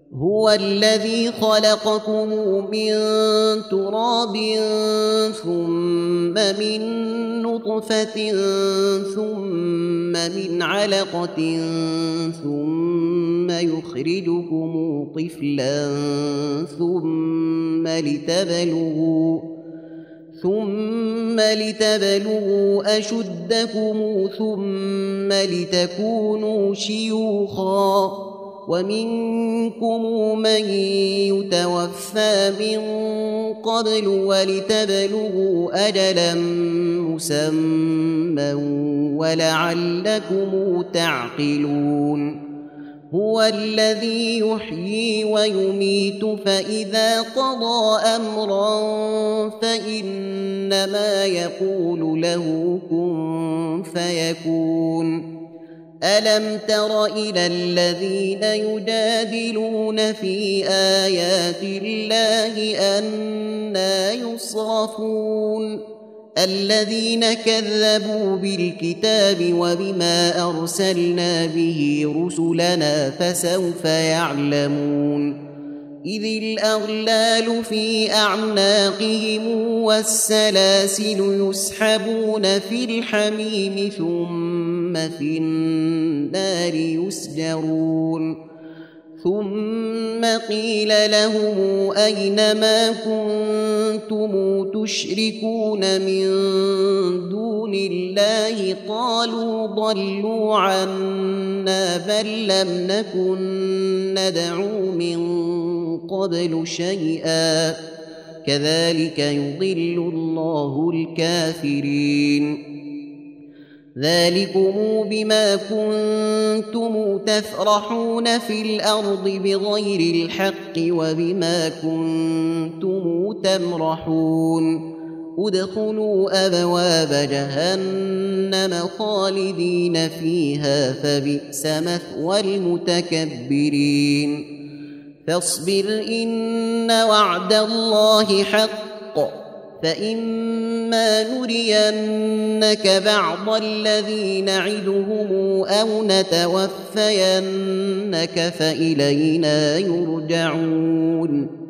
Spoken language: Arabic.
هو الذي خلقكم من تراب ثم من نطفة ثم من علقة ثم يخرجكم طفلا ثم لتبلغوا أشدكم ثم لتكونوا شيوخا ومنكم من يتوفى من قبل ولتبلغوا أجلا مسمى ولعلكم تعقلون هو الذي يحيي ويميت فإذا قضى أمرا فإنما يقول له كن فيكون ألم تر إلى الذين يجادلون في آيات الله أنى يصرفون الذين كذبوا بالكتاب وبما أرسلنا به رسلنا فسوف يعلمون إذ الأغلال في أعناقهم والسلاسل يسحبون في الحميم ثم في النار يسجرون ثم قيل لهم أين ما كنتم تشركون من دون الله قالوا ضلوا عنا بل لم نكن ندعو من قبل شيئا كذلك يضل الله الكافرين ذلكم بما كنتم تفرحون في الأرض بغير الحق وبما كنتم تمرحون ادخلوا أبواب جهنم خالدين فيها فبئس مثوى المتكبرين فاصبر إن وعد الله حق فإما نرينك بعض الذي نعدهم أو نتوفينك فإلينا يرجعون